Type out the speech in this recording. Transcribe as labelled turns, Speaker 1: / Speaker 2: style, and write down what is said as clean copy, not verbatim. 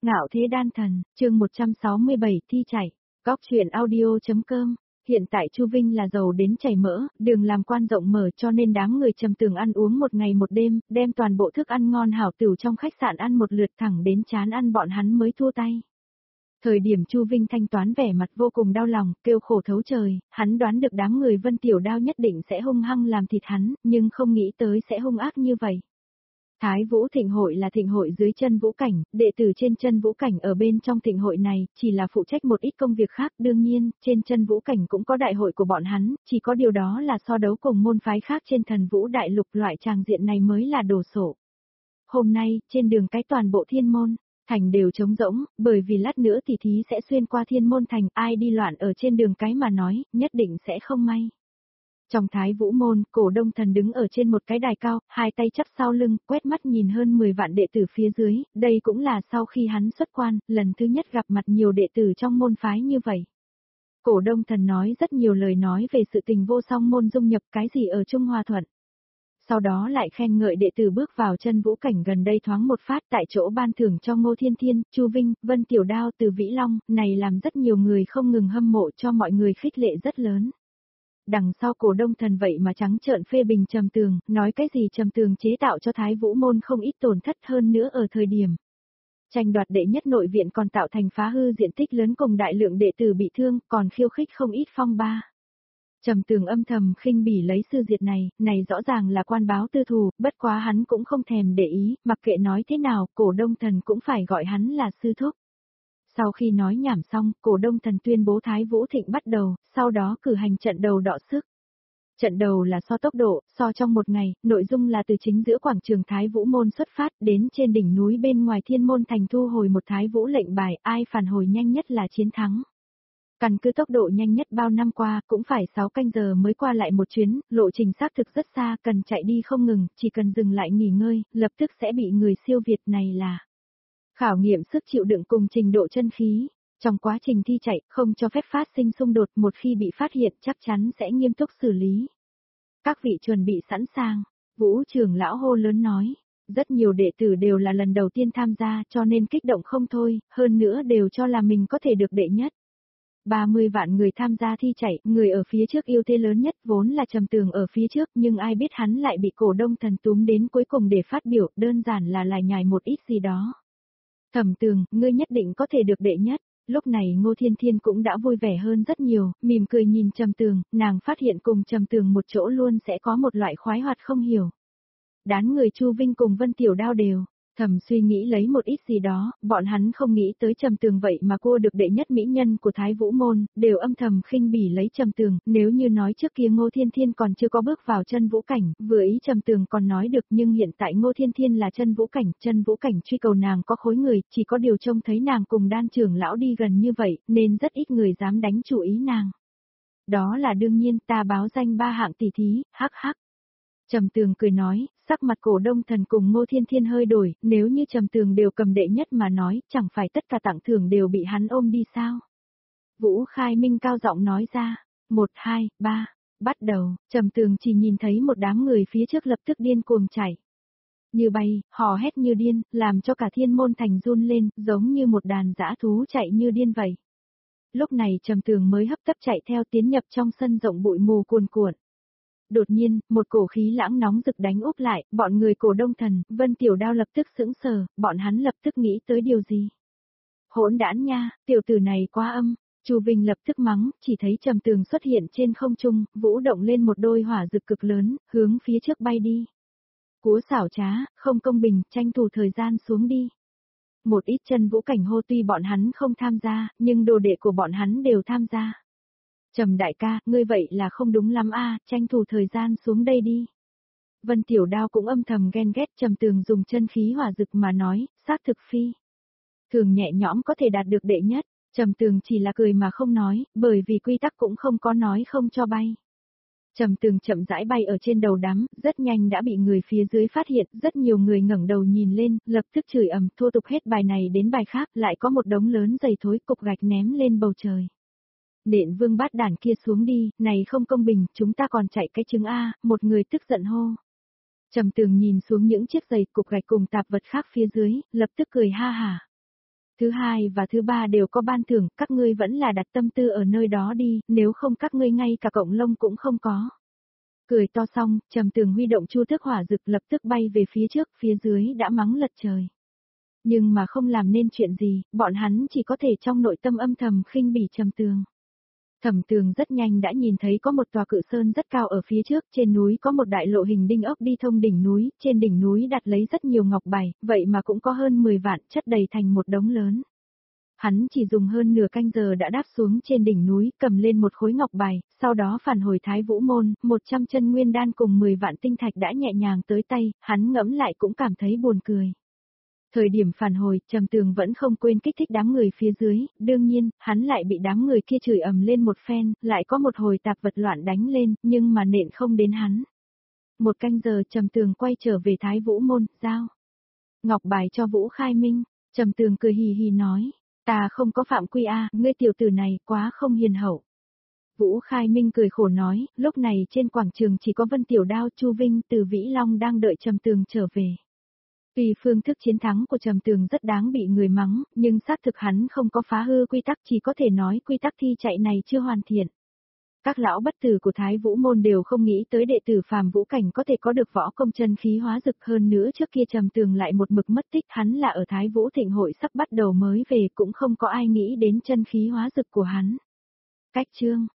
Speaker 1: Ngạo thế đan thần, chương 167 thi chạy, Góc truyện audio.com. Hiện tại Chu Vinh là giàu đến chảy mỡ, đường làm quan rộng mở cho nên đám người Trầm Tường ăn uống một ngày một đêm, đem toàn bộ thức ăn ngon hảo tửu trong khách sạn ăn một lượt thẳng đến chán ăn bọn hắn mới thua tay. Thời điểm Chu Vinh thanh toán vẻ mặt vô cùng đau lòng, kêu khổ thấu trời, hắn đoán được đám người Vân Tiểu Đao nhất định sẽ hung hăng làm thịt hắn, nhưng không nghĩ tới sẽ hung ác như vậy. Thái Vũ Thịnh Hội là thịnh hội dưới chân Vũ Cảnh, đệ tử trên chân Vũ Cảnh ở bên trong thịnh hội này, chỉ là phụ trách một ít công việc khác, đương nhiên, trên chân Vũ Cảnh cũng có đại hội của bọn hắn, chỉ có điều đó là so đấu cùng môn phái khác trên Thần Vũ Đại Lục, loại tràng diện này mới là đồ sộ. Hôm nay, trên đường cái toàn bộ thiên môn thành đều trống rỗng, bởi vì lát nữa tỷ thí sẽ xuyên qua thiên môn thành, ai đi loạn ở trên đường cái mà nói, nhất định sẽ không may. Trong Thái Vũ môn, Cổ Đông Thần đứng ở trên một cái đài cao, hai tay chắp sau lưng, quét mắt nhìn hơn 10 vạn đệ tử phía dưới, đây cũng là sau khi hắn xuất quan, lần thứ nhất gặp mặt nhiều đệ tử trong môn phái như vậy. Cổ Đông Thần nói rất nhiều lời nói về sự tình vô song môn dung nhập cái gì ở Trung Hoa Thuận. Sau đó lại khen ngợi đệ tử bước vào chân Vũ Cảnh gần đây thoáng một phát tại chỗ ban thưởng cho Ngô Thiên Thiên, Chu Vinh, Vân Tiểu Đao từ Vĩ Long, này làm rất nhiều người không ngừng hâm mộ cho mọi người khích lệ rất lớn. Đằng sau Cổ Đông Thần vậy mà trắng trợn phê bình Trầm Tường, nói cái gì Trầm Tường chế tạo cho Thái Vũ môn không ít tổn thất, hơn nữa ở thời điểm tranh đoạt đệ nhất nội viện còn tạo thành phá hư diện tích lớn cùng đại lượng đệ tử bị thương, còn khiêu khích không ít phong ba. Trầm Tường âm thầm khinh bỉ lấy sư diệt này rõ ràng là quan báo tư thù, bất quá hắn cũng không thèm để ý, mặc kệ nói thế nào, Cổ Đông Thần cũng phải gọi hắn là sư thúc. Sau khi nói nhảm xong, Cổ Đông Thần tuyên bố Thái Vũ Thịnh bắt đầu, sau đó cử hành trận đầu đọ sức. Trận đầu là so tốc độ, so trong một ngày, nội dung là từ chính giữa quảng trường Thái Vũ môn xuất phát đến trên đỉnh núi bên ngoài thiên môn thành thu hồi một Thái Vũ lệnh bài, ai phản hồi nhanh nhất là chiến thắng. Căn cứ tốc độ nhanh nhất bao năm qua, cũng phải 6 canh giờ mới qua lại một chuyến, lộ trình xác thực rất xa, cần chạy đi không ngừng, chỉ cần dừng lại nghỉ ngơi, lập tức sẽ bị người siêu việt, này là khảo nghiệm sức chịu đựng cùng trình độ chân khí. Trong quá trình thi chạy, không cho phép phát sinh xung đột, một khi bị phát hiện chắc chắn sẽ nghiêm túc xử lý. Các vị chuẩn bị sẵn sàng, Vũ trưởng lão hô lớn nói. Rất nhiều đệ tử đều là lần đầu tiên tham gia cho nên kích động không thôi, hơn nữa đều cho là mình có thể được đệ nhất. 30 vạn người tham gia thi chạy, người ở phía trước ưu thế lớn nhất vốn là Trầm Tường ở phía trước, nhưng ai biết hắn lại bị Cổ Đông Thần túm đến cuối cùng để phát biểu, đơn giản là lải nhải một ít gì đó. Thẩm Tường, ngươi nhất định có thể được đệ nhất. Lúc này Ngô Thiên Thiên cũng đã vui vẻ hơn rất nhiều, mỉm cười nhìn Trầm Tường, nàng phát hiện cùng Trầm Tường một chỗ luôn sẽ có một loại khoái hoạt không hiểu. Đám người Chu Vinh cùng Vân Tiểu Đao đều thầm suy nghĩ lấy một ít gì đó, bọn hắn không nghĩ tới Trầm Tường vậy mà cua được đệ nhất mỹ nhân của Thái Vũ môn, đều âm thầm khinh bỉ lấy Trầm Tường, nếu như nói trước kia Ngô Thiên Thiên còn chưa có bước vào chân Vũ Cảnh, vừa ý Trầm Tường còn nói được, nhưng hiện tại Ngô Thiên Thiên là chân Vũ Cảnh truy cầu nàng có khối người, chỉ có điều trông thấy nàng cùng Đan trưởng lão đi gần như vậy, nên rất ít người dám đánh chủ ý nàng. Đó là đương nhiên, ta báo danh 3 hạng tỷ thí, hắc hắc. Trầm Tường cười nói, sắc mặt Cổ Đông Thần cùng Ngô Thiên Thiên hơi đổi, nếu như Trầm Tường đều cầm đệ nhất mà nói, chẳng phải tất cả tặng thưởng đều bị hắn ôm đi sao? Vũ Khai Minh cao giọng nói ra, 1, 2, 3, bắt đầu, Trầm Tường chỉ nhìn thấy một đám người phía trước lập tức điên cuồng chạy. Như bay, hò hét như điên, làm cho cả thiên môn thành run lên, giống như một đàn dã thú chạy như điên vậy. Lúc này Trầm Tường mới hấp tấp chạy theo tiến nhập trong sân rộng bụi mù cuồn cuộn. Đột nhiên, một cổ khí lãng nóng rực đánh úp lại, bọn người Cổ Đông Thần, Vân Tiểu Đao lập tức sững sờ, bọn hắn lập tức nghĩ tới điều gì. Hỗn đản nha, tiểu tử này quá âm, Chu Vinh lập tức mắng, chỉ thấy Trầm Tường xuất hiện trên không trung, vũ động lên một đôi hỏa dực cực lớn, hướng phía trước bay đi. Cú xảo trá, không công bình, tranh thủ thời gian xuống đi. Một ít chân Vũ Cảnh hô tuy bọn hắn không tham gia, nhưng đồ đệ của bọn hắn đều tham gia. Trầm đại ca, ngươi vậy là không đúng lắm a, tranh thủ thời gian xuống đây đi. Vân Tiểu Đao cũng âm thầm ghen ghét Trầm Tường dùng chân khí hỏa dực mà nói, xác thực phi thường nhẹ nhõm có thể đạt được đệ nhất, Trầm Tường chỉ là cười mà không nói, bởi vì quy tắc cũng không có nói không cho bay. Trầm Tường chậm rãi bay ở trên đầu đám, rất nhanh đã bị người phía dưới phát hiện, rất nhiều người ngẩng đầu nhìn lên, lập tức chửi ầm, thô tục hết bài này đến bài khác, lại có một đống lớn giày thối cục gạch ném lên bầu trời. Nện Vương bát đản kia xuống đi, này không công bình, chúng ta còn chạy cái trứng A, một người tức giận hô. Trầm Tường nhìn xuống những chiếc giày cục gạch cùng tạp vật khác phía dưới, lập tức cười ha hả. Thứ hai và thứ ba đều có ban thưởng, các ngươi vẫn là đặt tâm tư ở nơi đó đi, nếu không các ngươi ngay cả cọng lông cũng không có. Cười to xong, Trầm Tường huy động chu tước hỏa dực lập tức bay về phía trước, phía dưới đã mắng lật trời. Nhưng mà không làm nên chuyện gì, bọn hắn chỉ có thể trong nội tâm âm thầm khinh bỉ Trầm Tường. Thẩm Tường rất nhanh đã nhìn thấy có một tòa cự sơn rất cao ở phía trước, trên núi có một đại lộ hình đinh ốc đi thông đỉnh núi, trên đỉnh núi đặt lấy rất nhiều ngọc bài, vậy mà cũng có hơn 10 vạn chất đầy thành một đống lớn. Hắn chỉ dùng hơn nửa canh giờ đã đáp xuống trên đỉnh núi, cầm lên một khối ngọc bài, sau đó phản hồi Thái Vũ Môn, 100 chân nguyên đan cùng 10 vạn tinh thạch đã nhẹ nhàng tới tay, hắn ngẫm lại cũng cảm thấy buồn cười. Thời điểm phản hồi, Trầm Tường vẫn không quên kích thích đám người phía dưới, đương nhiên, hắn lại bị đám người kia chửi ầm lên một phen, lại có một hồi tạp vật loạn đánh lên, nhưng mà nện không đến hắn. Một canh giờ Trầm Tường quay trở về Thái Vũ Môn, giao ngọc bài cho Vũ Khai Minh. Trầm Tường cười hì hì nói, ta không có phạm quy a, ngươi tiểu tử này quá không hiền hậu. Vũ Khai Minh cười khổ nói, lúc này trên quảng trường chỉ có Vân Tiểu Đao, Chu Vinh, Từ Vĩ Long đang đợi Trầm Tường trở về. Tuy phương thức chiến thắng của Trầm Tường rất đáng bị người mắng, nhưng xác thực hắn không có phá hư quy tắc, chỉ có thể nói quy tắc thi chạy này chưa hoàn thiện. Các lão bất tử của Thái Vũ Môn đều không nghĩ tới đệ tử phàm vũ cảnh có thể có được võ công chân khí hóa dực, hơn nữa trước kia Trầm Tường lại một mực mất tích, hắn là ở Thái Vũ Thịnh hội sắp bắt đầu mới về, cũng không có ai nghĩ đến chân khí hóa dực của hắn. Cách chương